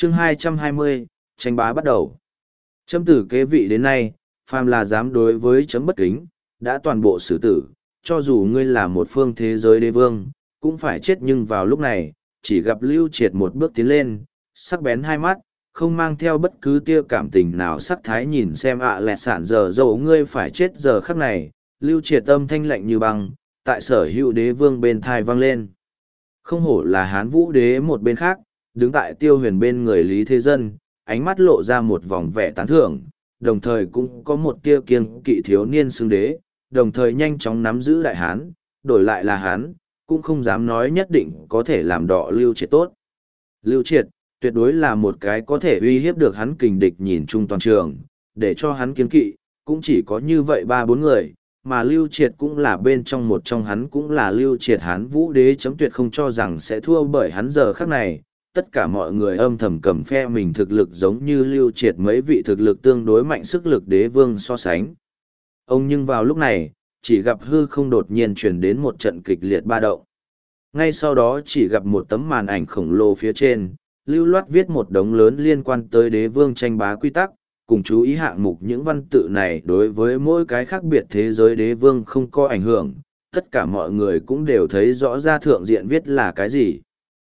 Chương 220, tranh bá bắt đầu. Chấm từ kế vị đến nay, phàm là dám đối với chấm bất kính, đã toàn bộ xử tử, cho dù ngươi là một phương thế giới đế vương, cũng phải chết. Nhưng vào lúc này, chỉ gặp Lưu Triệt một bước tiến lên, sắc bén hai mắt, không mang theo bất cứ tia cảm tình nào sắc thái nhìn xem lẹt sản giờ dẫu ngươi phải chết giờ khắc này. Lưu Triệt âm thanh lạnh như băng, tại sở hữu đế vương bên thai vang lên. Không hổ là Hán Vũ đế một bên khác, đứng tại Tiêu Huyền bên người Lý Thế Dân, ánh mắt lộ ra một vòng vẻ tán thưởng, đồng thời cũng có một tia kiêng kỵ thiếu niên xưng đế, đồng thời nhanh chóng nắm giữ đại Hán, đổi lại là Hán, cũng không dám nói nhất định có thể làm đọ Lưu Triệt tốt. Lưu Triệt, tuyệt đối là một cái có thể uy hiếp được hắn kình địch nhìn chung toàn trường, để cho hắn kiêng kỵ, cũng chỉ có như vậy 3-4 người, mà Lưu Triệt cũng là bên trong một trong hắn cũng là Lưu Triệt. Hán Vũ đế chấm tuyệt không cho rằng sẽ thua bởi hắn giờ khắc này. Tất cả mọi người âm thầm cầm phe mình thực lực giống như Lưu Triệt mấy vị thực lực tương đối mạnh sức lực đế vương so sánh. Nhưng vào lúc này, chỉ gặp hư không đột nhiên truyền đến một trận kịch liệt ba động. Ngay sau đó chỉ gặp một tấm màn ảnh khổng lồ phía trên, lưu loát viết một đống lớn liên quan tới đế vương tranh bá quy tắc, cùng chú ý hạng mục. Những văn tự này đối với mỗi cái khác biệt thế giới đế vương không có ảnh hưởng, tất cả mọi người cũng đều thấy rõ ra thượng diện viết là cái gì.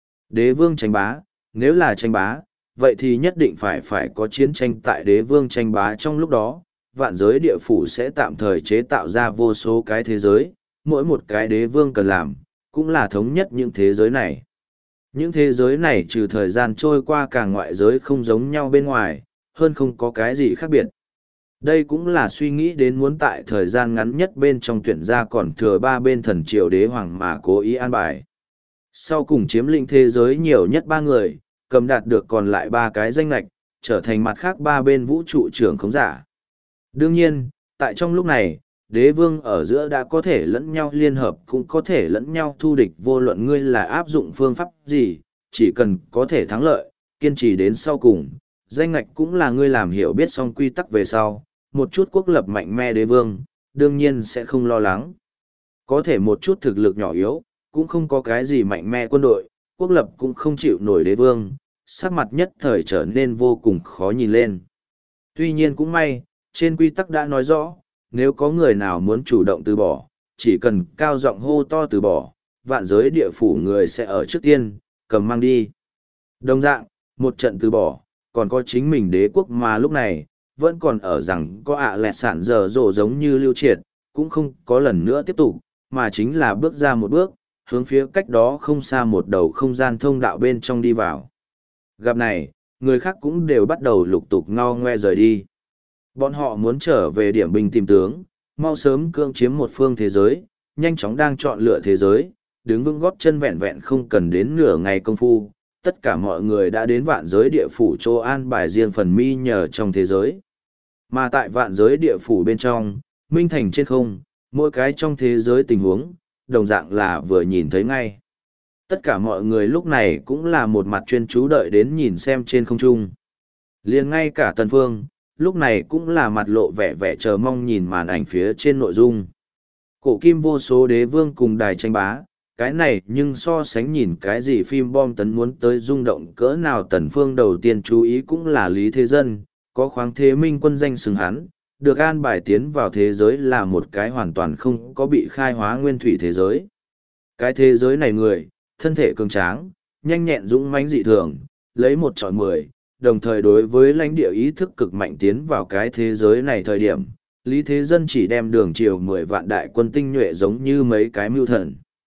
Đế vương tranh bá, nếu là tranh bá, vậy thì nhất định phải có chiến tranh tại đế vương tranh bá. Trong lúc đó, vạn giới địa phủ sẽ tạm thời chế tạo ra vô số cái thế giới, mỗi một cái đế vương cần làm, cũng là thống nhất những thế giới này. Những thế giới này trừ thời gian trôi qua càng ngoại giới không giống nhau bên ngoài, hơn không có cái gì khác biệt. Đây cũng là suy nghĩ đến muốn tại thời gian ngắn nhất bên trong tuyển ra còn thừa 3 bên thần triều đế hoàng mà cố ý an bài. Sau cùng chiếm lĩnh thế giới nhiều nhất 3 người, cầm đạt được còn lại 3 cái danh lệch, trở thành mặt khác 3 bên vũ trụ trưởng khống giả. Đương nhiên, tại trong lúc này, đế vương ở giữa đã có thể lẫn nhau liên hợp, cũng có thể lẫn nhau thu địch. Vô luận ngươi là áp dụng phương pháp gì, chỉ cần có thể thắng lợi, kiên trì đến sau cùng, danh ngạch cũng là ngươi làm hiểu biết xong quy tắc về sau. Một chút quốc lập mạnh mẽ đế vương, đương nhiên sẽ không lo lắng. Có thể một chút thực lực nhỏ yếu, cũng không có cái gì mạnh mẽ quân đội, quốc lập cũng không chịu nổi đế vương, sắc mặt nhất thời trở nên vô cùng khó nhìn lên. Tuy nhiên cũng may, trên quy tắc đã nói rõ, nếu có người nào muốn chủ động từ bỏ, chỉ cần cao giọng hô to từ bỏ, vạn giới địa phủ người sẽ ở trước tiên, cầm mang đi. Đồng dạng, một trận từ bỏ, còn có chính mình đế quốc mà lúc này, vẫn còn ở rằng có lẹt sản giờ rộ giống như Lưu Triệt, cũng không có lần nữa tiếp tục, mà chính là bước ra một bước, hướng phía cách đó không xa một đầu không gian thông đạo bên trong đi vào. Gặp này, người khác cũng đều bắt đầu lục tục ngao ngoe rời đi. Bọn họ muốn trở về điểm binh tìm tướng, mau sớm cưỡng chiếm một phương thế giới, nhanh chóng đang chọn lựa thế giới, đứng vững góp chân vẹn vẹn không cần đến nửa ngày công phu. Tất cả mọi người đã đến vạn giới địa phủ chỗ an bài riêng phần mi nhờ trong thế giới. Mà tại vạn giới địa phủ bên trong, minh thành trên không, mỗi cái trong thế giới tình huống, đồng dạng là vừa nhìn thấy ngay. Tất cả mọi người lúc này cũng là một mặt chuyên chú đợi đến nhìn xem trên không trung. Liền ngay cả Tần Phương, lúc này cũng là mặt lộ vẻ vẻ chờ mong nhìn màn ảnh phía trên nội dung. Cổ kim vô số đế vương cùng đài tranh bá, cái này nhưng so sánh nhìn cái gì phim bom tấn muốn tới rung động cỡ nào. Tần Phương đầu tiên chú ý cũng là Lý Thế Dân, có khoáng thế minh quân danh xứng hắn, được an bài tiến vào thế giới là một cái hoàn toàn không có bị khai hóa nguyên thủy thế giới. Cái thế giới này người, thân thể cường tráng, nhanh nhẹn dũng mãnh dị thường, lấy 1 chọi 10, đồng thời đối với lãnh địa ý thức cực mạnh. Tiến vào cái thế giới này thời điểm, Lý Thế Dân chỉ đem đường triều 10 vạn đại quân tinh nhuệ giống như mấy cái mưu thần.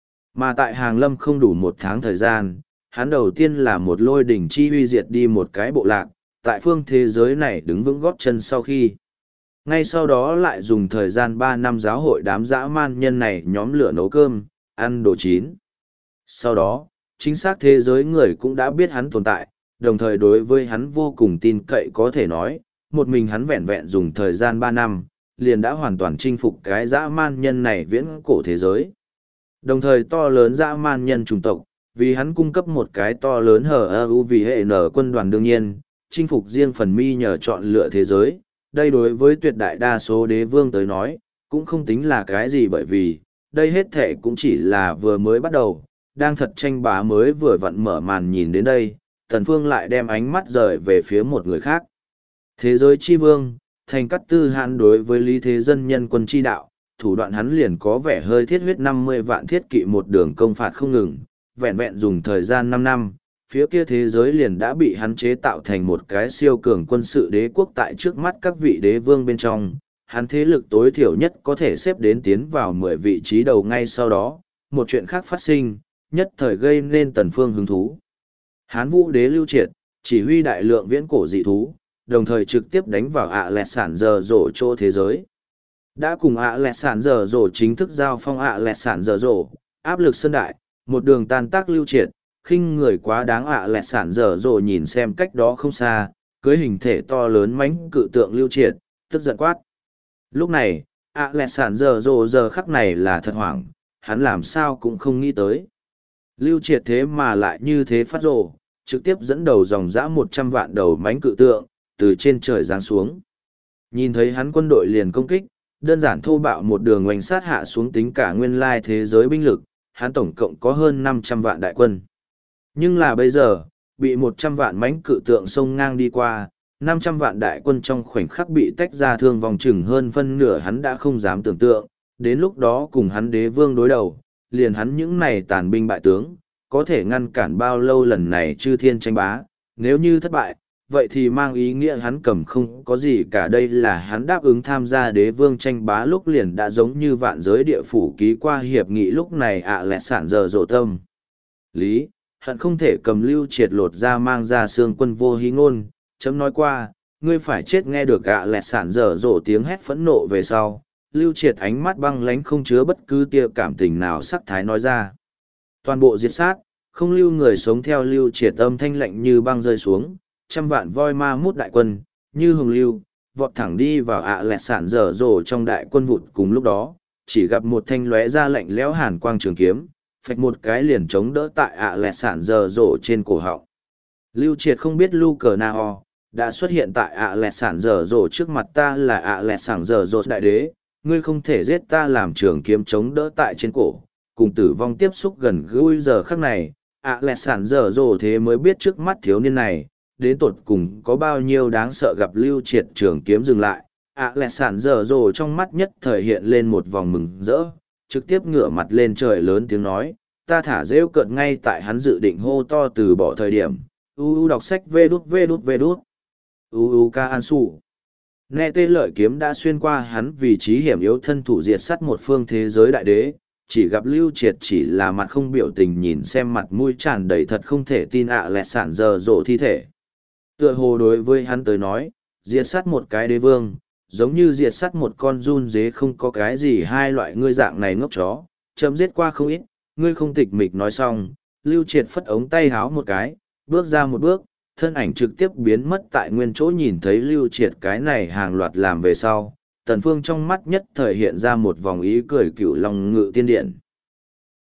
Mà tại Hàng Lâm không đủ 1 tháng thời gian, hắn đầu tiên là một lôi đỉnh chi huy diệt đi một cái bộ lạc, tại phương thế giới này đứng vững góp chân sau khi. Ngay sau đó lại dùng thời gian 3 năm giáo hội đám dã man nhân này nhóm lửa nấu cơm, ăn đồ chín. Sau đó, chính xác thế giới người cũng đã biết hắn tồn tại, đồng thời đối với hắn vô cùng tin cậy. Có thể nói, một mình hắn vẹn vẹn dùng thời gian 3 năm, liền đã hoàn toàn chinh phục cái dã man nhân này viễn cổ thế giới. Đồng thời to lớn dã man nhân chủng tộc, vì hắn cung cấp một cái to lớn HU vì hệ nở quân đoàn. Đương nhiên, chinh phục riêng phần mi nhờ chọn lựa thế giới, đây đối với tuyệt đại đa số đế vương tới nói, cũng không tính là cái gì, bởi vì, đây hết thể cũng chỉ là vừa mới bắt đầu, đang thật tranh bá mới vừa vặn mở màn. Nhìn đến đây, Tần Phương lại đem ánh mắt rời về phía một người khác. Thế giới chi vương, Thành Cát Tư Hãn đối với Lý Thế Dân nhân quân chi đạo, thủ đoạn hắn liền có vẻ hơi thiết huyết 50 vạn thiết kỵ một đường công phạt không ngừng, vẹn vẹn dùng thời gian 5 năm, phía kia thế giới liền đã bị hắn chế tạo thành một cái siêu cường quân sự đế quốc tại trước mắt các vị đế vương bên trong. Hắn thế lực tối thiểu nhất có thể xếp đến tiến vào 10 vị trí đầu ngay sau đó, một chuyện khác phát sinh, nhất thời gây nên Tần Phương hứng thú. Hán Vũ đế Lưu Triệt, chỉ huy đại lượng viễn cổ dị thú, đồng thời trực tiếp đánh vào ạ lẹt sản giờ rổ chỗ thế giới. Đã cùng ạ lẹt sản giờ rổ chính thức giao phong ạ lẹt sản giờ rổ, áp lực sơn đại, một đường tan tác Lưu Triệt, khinh người quá đáng ạ lẹt sản giờ rổ nhìn xem cách đó không xa, cưới hình thể to lớn mãnh cự tượng Lưu Triệt, tức giận quát. Lúc này, ạ lẹt sản giờ rổ giờ khắc này là thật hoảng, hắn làm sao cũng không nghĩ tới. Lưu Triệt thế mà lại như thế phát rổ, trực tiếp dẫn đầu dòng dã 100 vạn đầu mãnh cự tượng, từ trên trời giáng xuống. Nhìn thấy hắn quân đội liền công kích, đơn giản thô bạo một đường oanh sát hạ xuống tính cả nguyên lai thế giới binh lực, hắn tổng cộng có hơn 500 vạn đại quân. Nhưng là bây giờ, bị 100 vạn mãnh cự tượng xông ngang đi qua, 500 vạn đại quân trong khoảnh khắc bị tách ra thương vòng chừng hơn phân nửa hắn đã không dám tưởng tượng, đến lúc đó cùng hắn đế vương đối đầu, liền hắn những này tàn binh bại tướng, có thể ngăn cản bao lâu lần này chư thiên tranh bá, nếu như thất bại, vậy thì mang ý nghĩa hắn cầm không có gì cả. Đây là hắn đáp ứng tham gia đế vương tranh bá lúc liền đã giống như vạn giới địa phủ ký qua hiệp nghị lúc này ạ lẹt sản giờ rộ tâm. Lý, hận không thể cầm Lưu Triệt lột ra mang ra xương quân vô hí ngôn, chấm nói qua, ngươi phải chết. Nghe được ạ lẹt sản giờ rộ tiếng hét phẫn nộ về sau, Lưu Triệt ánh mắt băng lánh không chứa bất cứ tia cảm tình nào sắc thái nói ra. Toàn bộ diệt sát, không lưu người sống. Theo Lưu Triệt âm thanh lạnh như băng rơi xuống, 100 vạn voi ma mút đại quân, như hồng lưu, vọt thẳng đi vào ạ lẹt sản dở dồ trong đại quân vụt. Cùng lúc đó, chỉ gặp một thanh lóe ra lạnh lẽo hàn quang trường kiếm, phạch một cái liền chống đỡ tại ạ lẹt sản dở dồ trên cổ họng. Lưu Triệt không biết Lu Cờ Na Ho đã xuất hiện tại ạ lẹt sản dở dồ trước mặt. Ta là ạ lẹt sản dở dồ đại đế, ngươi không thể giết ta. Làm trường kiếm chống đỡ tại trên cổ, cùng tử vong tiếp xúc gần gũi giờ khắc này, ạ lẹt sản dở dồ thế mới biết trước mắt thiếu niên này đến tột cùng có bao nhiêu đáng sợ. Gặp Lưu Triệt trường kiếm dừng lại, ạ lẹt sản dở dồ trong mắt nhất thời hiện lên một vòng mừng rỡ, trực tiếp ngửa mặt lên trời lớn tiếng nói, ta thả rêu cợt. Ngay tại hắn dự định hô to từ bỏ thời điểm, đọc sách vê đút ca an su nghe tê lợi kiếm đã xuyên qua hắn vị trí hiểm yếu, thân thủ diệt sắt một phương thế giới đại đế. Chỉ gặp Lưu Triệt chỉ là mặt không biểu tình nhìn xem mặt mũi tràn đầy thật không thể tin ạ lẹt sản dở dồ thi thể. Tựa hồ đối với hắn tới nói, diệt sát một cái đế vương, giống như diệt sát một con giun dế, không có cái gì hai loại ngươi dạng này ngốc chó, chấm giết qua không ít, ngươi không tịch mịch. Nói xong, Lưu Triệt phất ống tay háo một cái, bước ra một bước, thân ảnh trực tiếp biến mất tại nguyên chỗ. Nhìn thấy Lưu Triệt cái này hàng loạt làm về sau, Tần Phương trong mắt nhất thời hiện ra một vòng ý cười cựu long ngự tiên điện.